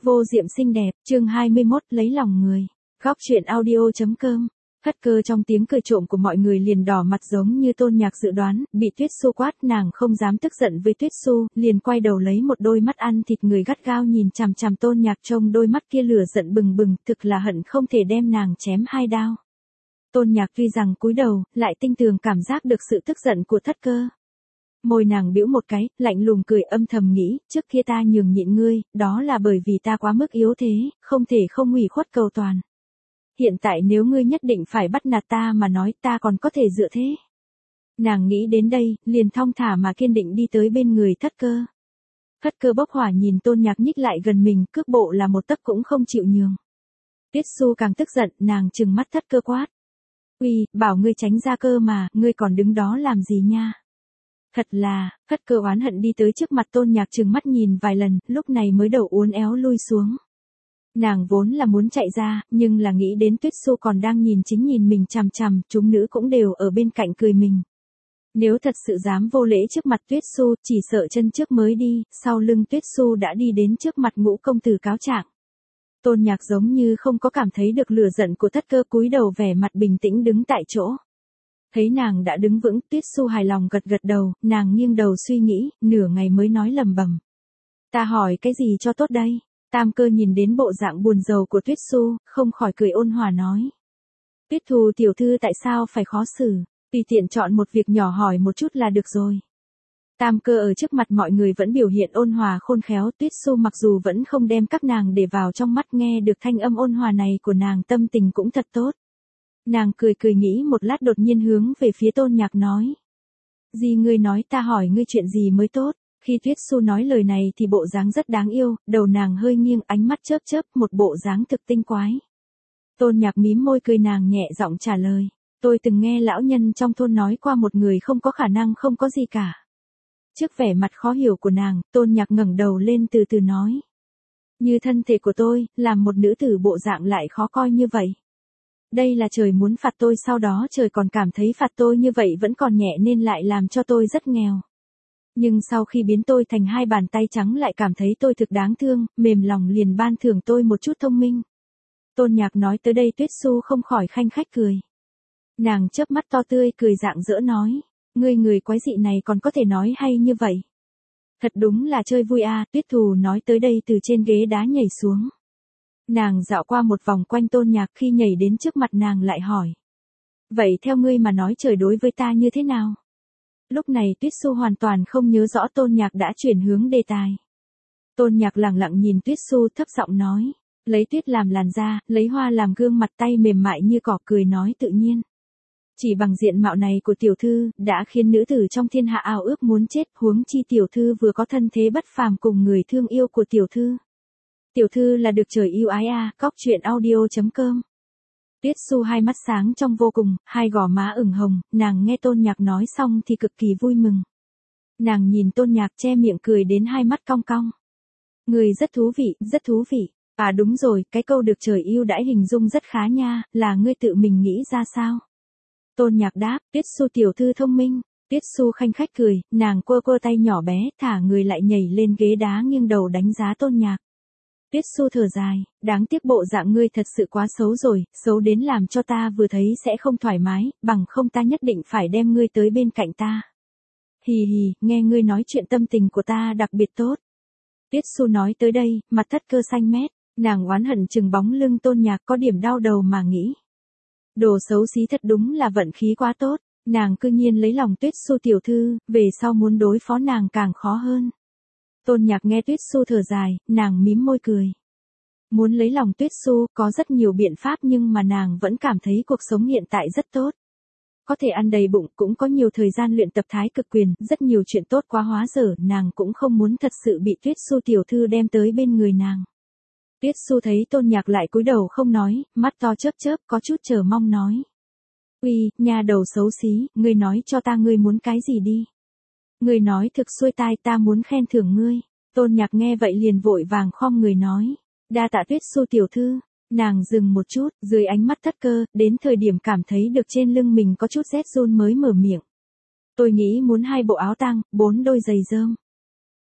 Vô diệm xinh đẹp, chương 21, lấy lòng người. Góc truyện audio.com. Thất Cơ trong tiếng cười trộm của mọi người liền đỏ mặt giống như Tôn Nhạc dự đoán, bị Tuyết Xu quát, nàng không dám tức giận với Tuyết Xu, liền quay đầu lấy một đôi mắt ăn thịt người gắt gao nhìn chằm chằm Tôn Nhạc, trông đôi mắt kia lửa giận bừng bừng, thực là hận không thể đem nàng chém hai đao. Tôn Nhạc tuy rằng cúi đầu, lại tinh tường cảm giác được sự tức giận của Thất Cơ. Môi nàng bĩu một cái, lạnh lùng cười, âm thầm nghĩ, trước kia ta nhường nhịn ngươi, đó là bởi vì ta quá mức yếu thế, không thể không ủy khuất cầu toàn. Hiện tại nếu ngươi nhất định phải bắt nạt ta mà nói, ta còn có thể dựa thế. Nàng nghĩ đến đây, liền thong thả mà kiên định đi tới bên người Thất Cơ. Thất Cơ bốc hỏa nhìn Tôn Nhạc nhích lại gần mình, cước bộ là một tấc cũng không chịu nhường. Tuyết Xu càng tức giận, nàng trừng mắt Thất Cơ quát. Uy, bảo ngươi tránh ra cơ mà, ngươi còn đứng đó làm gì nha? Thật là, Thất Cơ oán hận đi tới trước mặt Tôn Nhạc, trừng mắt nhìn vài lần, lúc này mới đầu uốn éo lui xuống. Nàng vốn là muốn chạy ra, nhưng là nghĩ đến Tuyết Xu còn đang nhìn mình chằm chằm, chúng nữ cũng đều ở bên cạnh cười mình. Nếu thật sự dám vô lễ trước mặt Tuyết Xu, chỉ sợ chân trước mới đi, sau lưng Tuyết Xu đã đi đến trước mặt Ngũ công tử cáo trạng. Tôn Nhạc giống như không có cảm thấy được lửa giận của Thất Cơ, cúi đầu vẻ mặt bình tĩnh đứng tại chỗ. Thấy nàng đã đứng vững, Tuyết Xu hài lòng gật gật đầu, nàng nghiêng đầu suy nghĩ, nửa ngày mới nói lẩm bẩm. Ta hỏi cái gì cho tốt đây? Tam Cơ nhìn đến bộ dạng buồn rầu của Tuyết Xu, không khỏi cười ôn hòa nói. Tuyết Thù tiểu thư tại sao phải khó xử, tùy tiện chọn một việc nhỏ hỏi một chút là được rồi. Tam Cơ ở trước mặt mọi người vẫn biểu hiện ôn hòa khôn khéo, Tuyết Xu mặc dù vẫn không đem các nàng để vào trong mắt, nghe được thanh âm ôn hòa này của nàng tâm tình cũng thật tốt. Nàng cười nghĩ một lát, đột nhiên hướng về phía Tôn Nhạc nói. Gì ngươi nói, ta hỏi ngươi chuyện gì mới tốt? Khi Tuyết Xu nói lời này thì bộ dáng rất đáng yêu, đầu nàng hơi nghiêng, ánh mắt chớp chớp, một bộ dáng thực tinh quái. Tôn Nhạc mím môi cười, nàng nhẹ giọng trả lời. Tôi từng nghe lão nhân trong thôn nói qua một người không có khả năng không có gì cả. Trước vẻ mặt khó hiểu của nàng, Tôn Nhạc ngẩng đầu lên từ từ nói. Như thân thể của tôi, làm một nữ tử bộ dạng lại khó coi như vậy. Đây là trời muốn phạt tôi, sau đó trời còn cảm thấy phạt tôi như vậy vẫn còn nhẹ nên lại làm cho tôi rất nghèo. Nhưng sau khi biến tôi thành hai bàn tay trắng lại cảm thấy tôi thực đáng thương, mềm lòng liền ban thưởng tôi một chút thông minh. Tôn Nhạc nói tới đây, Tuyết Xu không khỏi khanh khách cười. Nàng chớp mắt to tươi cười rạng rỡ nói, người quái dị này còn có thể nói hay như vậy. Thật đúng là chơi vui à. Tuyết Thù nói tới đây từ trên ghế đá nhảy xuống. Nàng dạo qua một vòng quanh Tôn Nhạc, khi nhảy đến trước mặt nàng lại hỏi. Vậy theo ngươi mà nói trời đối với ta như thế nào? Lúc này Tuyết Xu hoàn toàn không nhớ rõ Tôn Nhạc đã chuyển hướng đề tài. Tôn Nhạc lặng lặng nhìn Tuyết Xu, thấp giọng nói. Lấy tuyết làm làn da, lấy hoa làm gương mặt, tay mềm mại như cỏ, cười nói tự nhiên. Chỉ bằng diện mạo này của tiểu thư, đã khiến nữ tử trong thiên hạ ao ước muốn chết, huống chi tiểu thư vừa có thân thế bất phàm cùng người thương yêu của tiểu thư. Tiểu thư là được trời yêu ái à. Góc truyện audio.com. Tuyết Xu hai mắt sáng trong vô cùng, hai gò má ửng hồng, nàng nghe Tôn Nhạc nói xong thì cực kỳ vui mừng. Nàng nhìn Tôn Nhạc che miệng cười đến hai mắt cong cong. Người rất thú vị, rất thú vị. À đúng rồi, cái câu được trời yêu đãi hình dung rất khá nha, là ngươi tự mình nghĩ ra sao? Tôn Nhạc đáp, Tuyết Xu tiểu thư thông minh. Tuyết Xu khanh khách cười, nàng quơ tay nhỏ bé, thả người lại nhảy lên ghế đá, nghiêng đầu đánh giá Tôn Nhạc. Tuyết Xu thở dài, đáng tiếc bộ dạng ngươi thật sự quá xấu rồi, xấu đến làm cho ta vừa thấy sẽ không thoải mái, bằng không ta nhất định phải đem ngươi tới bên cạnh ta. Hì hì, nghe ngươi nói chuyện tâm tình của ta đặc biệt tốt. Tuyết Xu nói tới đây, mặt Thất Cơ xanh mét, nàng oán hận chừng bóng lưng Tôn Nhạc, có điểm đau đầu mà nghĩ. Đồ xấu xí thật đúng là vận khí quá tốt, nàng cư nhiên lấy lòng Tuyết Xu tiểu thư, về sau muốn đối phó nàng càng khó hơn. Tôn Nhạc nghe Tuyết Xu thở dài, nàng mím môi cười. Muốn lấy lòng Tuyết Xu, có rất nhiều biện pháp nhưng mà nàng vẫn cảm thấy cuộc sống hiện tại rất tốt. Có thể ăn đầy bụng, cũng có nhiều thời gian luyện tập thái cực quyền, rất nhiều chuyện tốt quá hóa dở, nàng cũng không muốn thật sự bị Tuyết Xu tiểu thư đem tới bên người nàng. Tuyết Xu thấy Tôn Nhạc lại cúi đầu không nói, mắt to chớp chớp, có chút chờ mong nói. Uy, nhà đầu xấu xí, ngươi nói cho ta ngươi muốn cái gì đi. Ngươi nói thực xuôi tai, ta muốn khen thưởng ngươi. Tôn Nhạc nghe vậy liền vội vàng khom người nói. Đa tạ Tuyết Xu tiểu thư. Nàng dừng một chút, dưới ánh mắt Thất Cơ, đến thời điểm cảm thấy được trên lưng mình có chút rét run mới mở miệng. Tôi nghĩ muốn 2 bộ áo tang, 4 đôi giày rơm.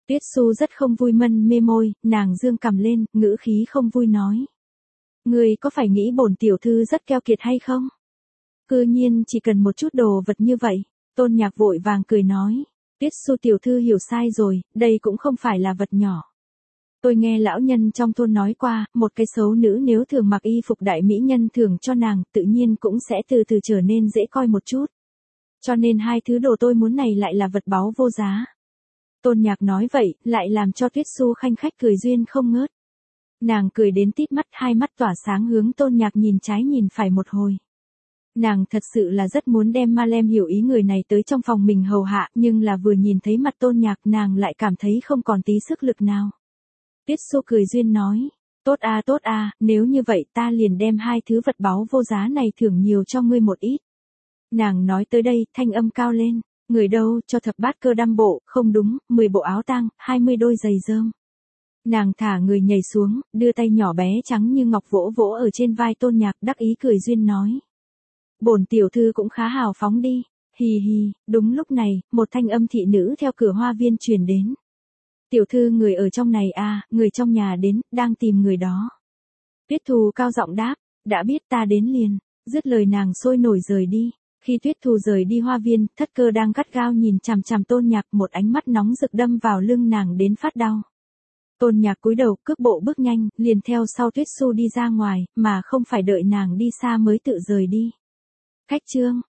Tuyết Xu rất không vui mân mê môi, nàng dương cằm lên, ngữ khí không vui nói. Ngươi có phải nghĩ bổn tiểu thư rất keo kiệt hay không? Cư nhiên chỉ cần một chút đồ vật như vậy. Tôn Nhạc vội vàng cười nói. Tuyết Xu tiểu thư hiểu sai rồi, đây cũng không phải là vật nhỏ. Tôi nghe lão nhân trong thôn nói qua, một cái xấu nữ nếu thường mặc y phục đại mỹ nhân thường cho nàng, tự nhiên cũng sẽ từ từ trở nên dễ coi một chút. Cho nên hai thứ đồ tôi muốn này lại là vật báu vô giá. Tôn Nhạc nói vậy, lại làm cho Tuyết Xu khanh khách cười duyên không ngớt. Nàng cười đến tít mắt, hai mắt tỏa sáng hướng Tôn Nhạc nhìn trái nhìn phải một hồi. Nàng thật sự là rất muốn đem Malem hiểu ý người này tới trong phòng mình hầu hạ, nhưng là vừa nhìn thấy mặt Tôn Nhạc nàng lại cảm thấy không còn tí sức lực nào. Tuyết Xu cười duyên nói, tốt à, nếu như vậy ta liền đem hai thứ vật báu vô giá này thưởng nhiều cho ngươi một ít. Nàng nói tới đây, thanh âm cao lên, người đâu, cho thập bát cơ đam bộ, không đúng, 10 bộ áo tang, 20 đôi giày rơm. Nàng thả người nhảy xuống, đưa tay nhỏ bé trắng như ngọc vỗ vỗ ở trên vai Tôn Nhạc, đắc ý cười duyên nói. Bổn tiểu thư cũng khá hào phóng đi, hì hì. Đúng lúc này, một thanh âm thị nữ theo cửa hoa viên truyền đến. Tiểu thư người ở trong này à, người trong nhà đến, đang tìm người đó. Tuyết Thù cao giọng đáp, đã biết ta đến liền, dứt lời nàng sôi nổi rời đi. Khi Tuyết Thù rời đi hoa viên, Thất Cơ đang gắt gao nhìn chằm chằm Tôn Nhạc, một ánh mắt nóng rực đâm vào lưng nàng đến phát đau. Tôn Nhạc cúi đầu, cước bộ bước nhanh, liền theo sau Tuyết Xu đi ra ngoài, mà không phải đợi nàng đi xa mới tự rời đi. Khách trương.